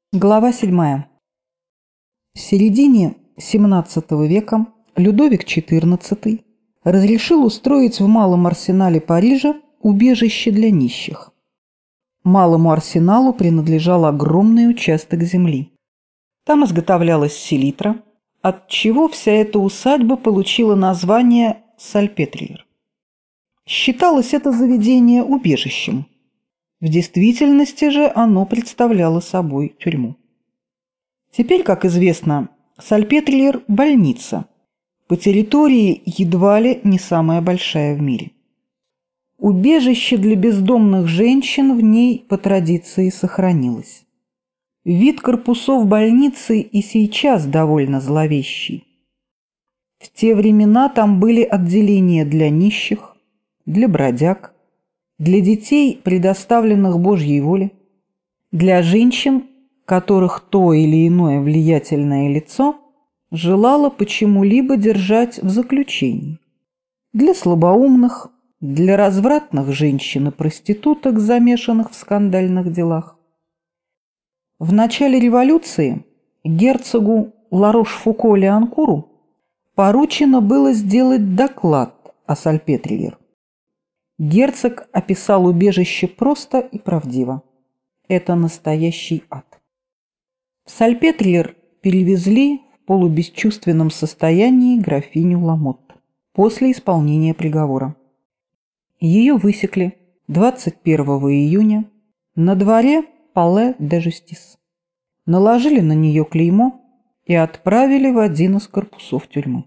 Глава 7. В середине XVII века Людовик XIV разрешил устроить в Малом арсенале Парижа убежище для нищих. Малому арсеналу принадлежал огромный участок земли. Там изготовлялась селитра, отчего вся эта усадьба получила название Сальпетриер. Считалось это заведение убежищем. В действительности же оно представляло собой тюрьму. Теперь, как известно, Сальпетриер – больница, по территории едва ли не самая большая в мире. Убежище для бездомных женщин в ней по традиции сохранилось. Вид корпусов больницы и сейчас довольно зловещий. В те времена там были отделения для нищих, для бродяг, для детей, предоставленных Божьей воле, для женщин, которых то или иное влиятельное лицо желало почему-либо держать в заключении, для слабоумных, для развратных женщин и проституток, замешанных в скандальных делах. В начале революции герцогу Ларош-Фуко-Лианкуру поручено было сделать доклад о Сальпетриер. Герцог описал убежище просто и правдиво. Это настоящий ад. В Сальпетриер перевезли в полубесчувственном состоянии графиню Ламотт после исполнения приговора. Ее высекли 21 июня на дворе Пале-де-Жустис. Наложили на нее клеймо и отправили в один из корпусов тюрьмы.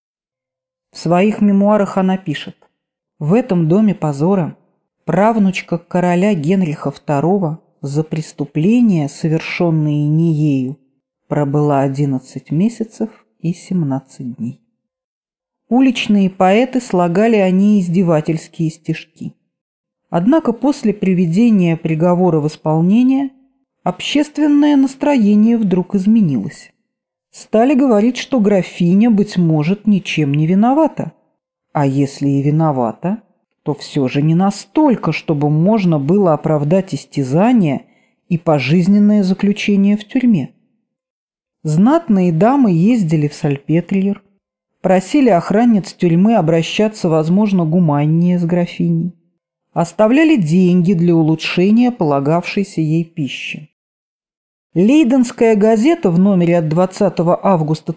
В своих мемуарах она пишет: «В этом доме позора правнучка короля Генриха II за преступления, совершенные не ею, пробыла 11 месяцев и 17 дней». Уличные поэты слагали о ней издевательские стишки. Однако после приведения приговора в исполнение общественное настроение вдруг изменилось. Стали говорить, что графиня, быть может, ничем не виновата. А если и виновата, то все же не настолько, чтобы можно было оправдать истязание и пожизненное заключение в тюрьме. Знатные дамы ездили в Сальпетриер, просили охранниц тюрьмы обращаться, возможно, гуманнее с графиней, оставляли деньги для улучшения полагавшейся ей пищи. Лейденская газета в номере от 20 августа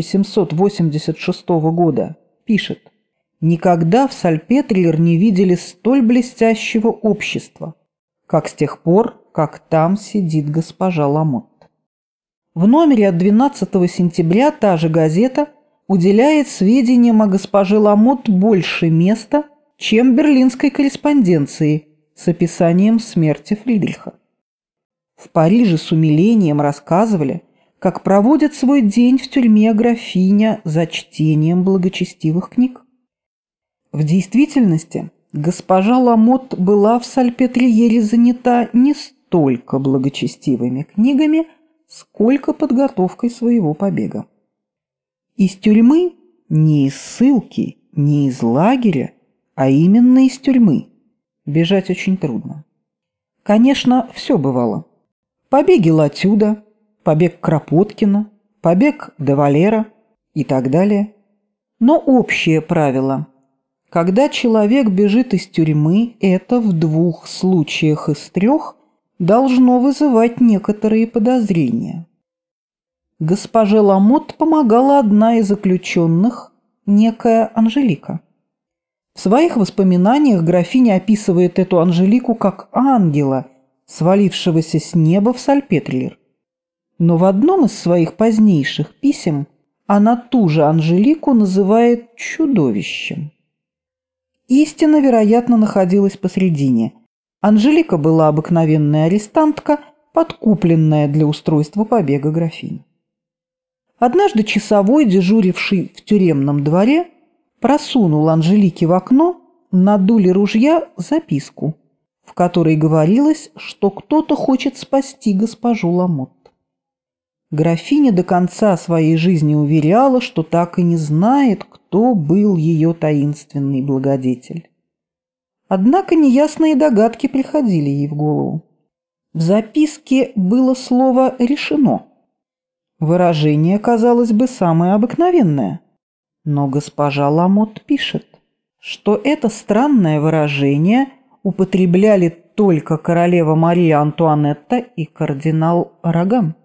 1786 года пишет: «Никогда в Сальпетриер не видели столь блестящего общества, как с тех пор, как там сидит госпожа Ламотт». В номере от 12 сентября та же газета уделяет сведениям о госпоже Ламотт больше места, чем берлинской корреспонденции с описанием смерти Фридриха. В Париже с умилением рассказывали, как проводит свой день в тюрьме графиня за чтением благочестивых книг. В действительности госпожа Ламотт была в Сальпетриере занята не столько благочестивыми книгами, сколько подготовкой своего побега. Из тюрьмы, не из ссылки, не из лагеря, а именно из тюрьмы, бежать очень трудно. Конечно, все бывало. Побеги Латюда, побег Кропоткина, побег де Валера и так далее. Но общее правило: когда человек бежит из тюрьмы, это в 2 случаях из 3 должно вызывать некоторые подозрения. Госпоже Ламотт помогала одна из заключенных, некая Анжелика. В своих воспоминаниях графиня описывает эту Анжелику как ангела, свалившегося с неба в Сальпетриер. Но в одном из своих позднейших писем она ту же Анжелику называет чудовищем. Истина, вероятно, находилась посредине. Анжелика была обыкновенная арестантка, подкупленная для устройства побега графини. Однажды часовой, дежуривший в тюремном дворе, просунул Анжелике в окно на дуле ружья записку, в которой говорилось, что кто-то хочет спасти госпожу Ламотт. Графиня до конца своей жизни уверяла, что так и не знает, кто был ее таинственный благодетель. Однако неясные догадки приходили ей в голову. В записке было слово «решено». Выражение, казалось бы, самое обыкновенное. Но госпожа Ламотт пишет, что это странное выражение употребляли только королева Мария Антуанетта и кардинал Араган.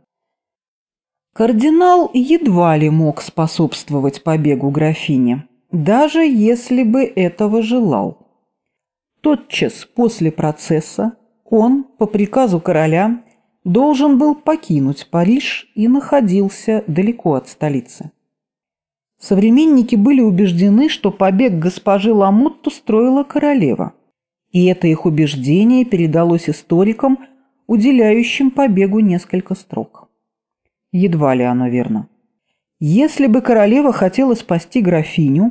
Кардинал едва ли мог способствовать побегу графини, даже если бы этого желал. Тотчас после процесса он, по приказу короля, должен был покинуть Париж и находился далеко от столицы. Современники были убеждены, что побег госпожи Ламотт устроила королева, и это их убеждение передалось историкам, уделяющим побегу несколько строк. Едва ли оно верно. Если бы королева хотела спасти графиню,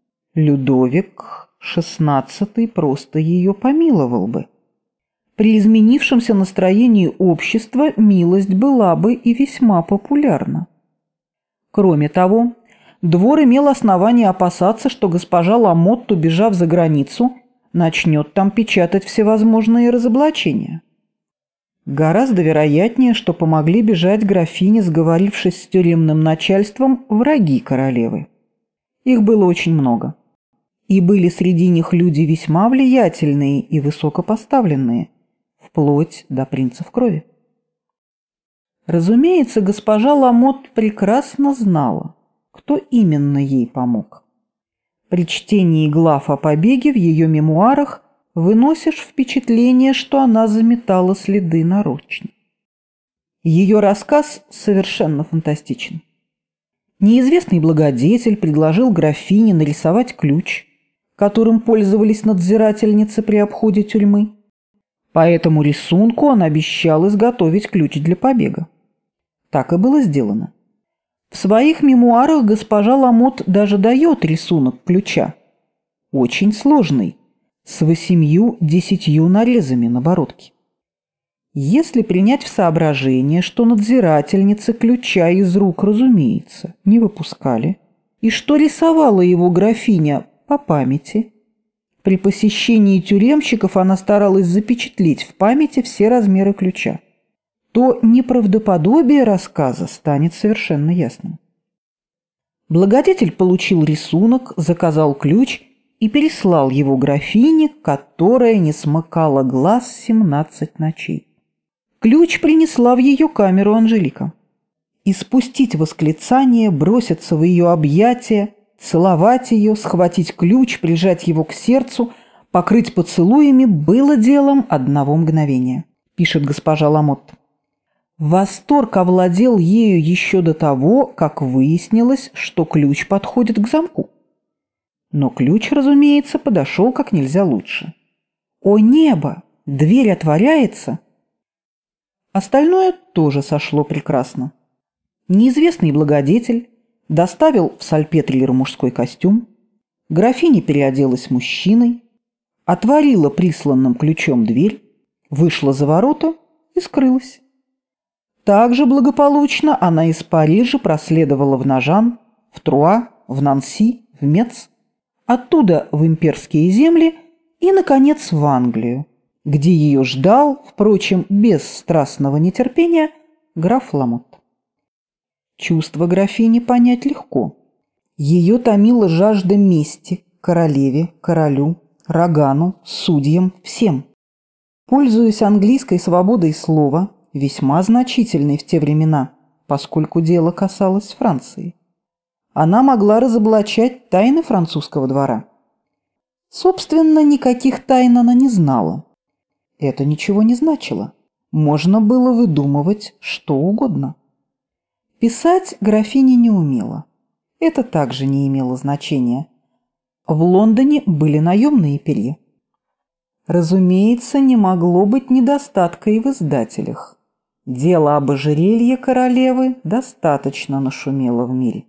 Людовик XVI просто ее помиловал бы. При изменившемся настроении общества милость была бы и весьма популярна. Кроме того, двор имел основание опасаться, что госпожа Ламотт, убежав за границу, начнет там печатать всевозможные разоблачения. Гораздо вероятнее, что помогли бежать графине, сговорившись с тюремным начальством, враги королевы. Их было очень много. И были среди них люди весьма влиятельные и высокопоставленные, вплоть до принцев крови. Разумеется, госпожа Ламотт прекрасно знала, кто именно ей помог. При чтении глав о побеге в ее мемуарах выносишь впечатление, что она заметала следы нарочно. Ее рассказ совершенно фантастичен. Неизвестный благодетель предложил графине нарисовать ключ, которым пользовались надзирательницы при обходе тюрьмы. По этому рисунку он обещал изготовить ключ для побега. Так и было сделано. В своих мемуарах госпожа Ламотт даже дает рисунок ключа. Очень сложный, с 8-10 нарезами на бородке. Если принять в соображение, что надзирательницы ключа из рук, разумеется, не выпускали, и что рисовала его графиня по памяти, при посещении тюремщиков она старалась запечатлеть в памяти все размеры ключа, то неправдоподобие рассказа станет совершенно ясным. Благодетель получил рисунок, заказал ключ и переслал его графине, которая не смыкала глаз 17 ночей. Ключ принесла в ее камеру Анжелика. Испустить восклицание, броситься в ее объятия, целовать ее, схватить ключ, прижать его к сердцу, покрыть поцелуями было делом одного мгновения, пишет госпожа Ламотт. Восторг овладел ею еще до того, как выяснилось, что ключ подходит к замку. Но ключ, разумеется, подошел как нельзя лучше. О небо! Дверь отворяется! Остальное тоже сошло прекрасно. Неизвестный благодетель доставил в сальпетриер мужской костюм, графиня переоделась мужчиной, отворила присланным ключом дверь, вышла за ворота и скрылась. Также благополучно она из Парижа проследовала в Ножан, в Труа, в Нанси, в Мец, оттуда в имперские земли и, наконец, в Англию, где ее ждал, впрочем, без страстного нетерпения, граф Ламотт. Чувство графини понять легко. Ее томила жажда мести королеве, королю, Рогану, судьям, всем. Пользуясь английской свободой слова, весьма значительной в те времена, поскольку дело касалось Франции, она могла разоблачать тайны французского двора. Собственно, никаких тайн она не знала. Это ничего не значило. Можно было выдумывать что угодно. Писать графиня не умела. Это также не имело значения. В Лондоне были наемные перья. Разумеется, не могло быть недостатка и в издателях. Дело об ожерелье королевы достаточно нашумело в мире.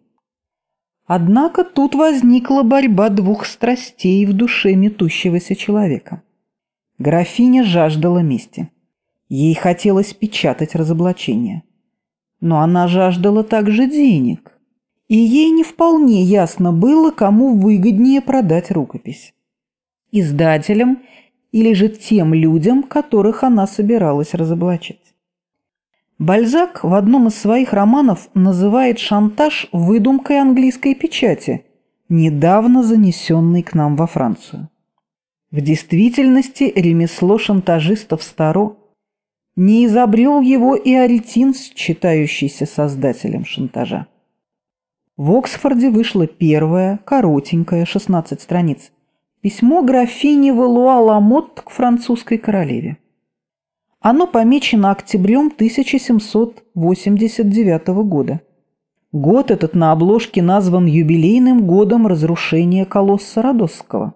Однако тут возникла борьба двух страстей в душе метущегося человека. Графиня жаждала мести. Ей хотелось печатать разоблачения. Но она жаждала также денег, и ей не вполне ясно было, кому выгоднее продать рукопись – издателям или же тем людям, которых она собиралась разоблачить. Бальзак в одном из своих романов называет шантаж выдумкой английской печати, недавно занесенной к нам во Францию. В действительности ремесло шантажистов старо. Не изобрел его и Аретин, считающийся создателем шантажа. В Оксфорде вышло первое, коротенькое, 16 страниц, письмо графини Валуа-Ламотт к французской королеве. Оно помечено октябрем 1789 года. Год этот на обложке назван юбилейным годом разрушения колосса Родосского.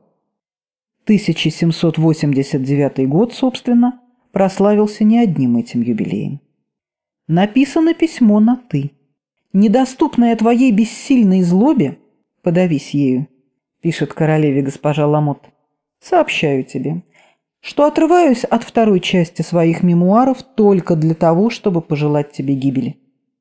1789 год, собственно, прославился не одним этим юбилеем. Написано письмо на «ты». «Недоступное твоей бессильной злобе, подавись ею», пишет королеве госпожа Ламотт, «сообщаю тебе, что отрываюсь от второй части своих мемуаров только для того, чтобы пожелать тебе гибели.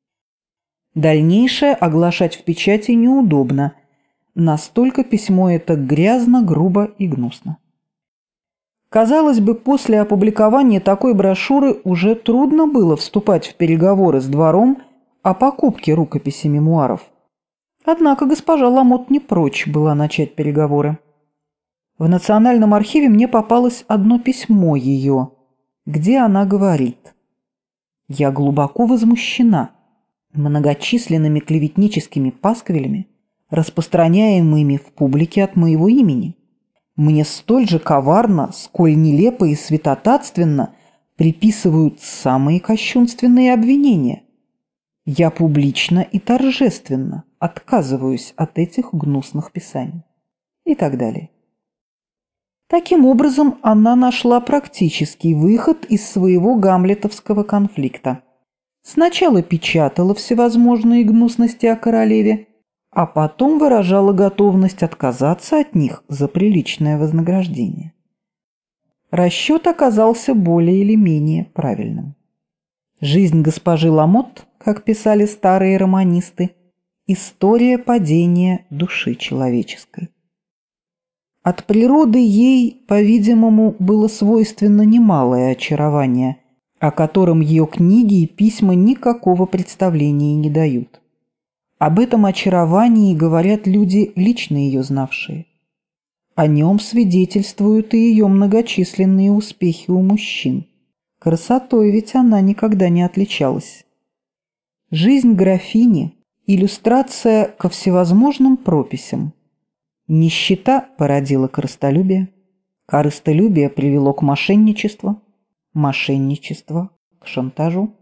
Дальнейшее оглашать в печати неудобно, настолько письмо это грязно, грубо и гнусно». Казалось бы, после опубликования такой брошюры уже трудно было вступать в переговоры с двором о покупке рукописи мемуаров. Однако госпожа Ламотт не прочь была начать переговоры. В Национальном архиве мне попалось одно письмо ее, где она говорит: «Я глубоко возмущена многочисленными клеветническими пасквилями, распространяемыми в публике от моего имени. Мне столь же коварно, сколь нелепо и святотатственно приписывают самые кощунственные обвинения. Я публично и торжественно отказываюсь от этих гнусных писаний». И так далее. Таким образом, она нашла практический выход из своего гамлетовского конфликта. Сначала печатала всевозможные гнусности о королеве, а потом выражала готовность отказаться от них за приличное вознаграждение. Расчет оказался более или менее правильным. Жизнь госпожи Ламотт, как писали старые романисты, история падения души человеческой. От природы ей, по-видимому, было свойственно немалое очарование, о котором ее книги и письма никакого представления не дают. Об этом очаровании говорят люди, лично ее знавшие. О нем свидетельствуют и ее многочисленные успехи у мужчин. Красотой ведь она никогда не отличалась. Жизнь графини – иллюстрация ко всевозможным прописям. Нищета породила корыстолюбие, корыстолюбие привело к мошенничеству, мошенничество – к шантажу,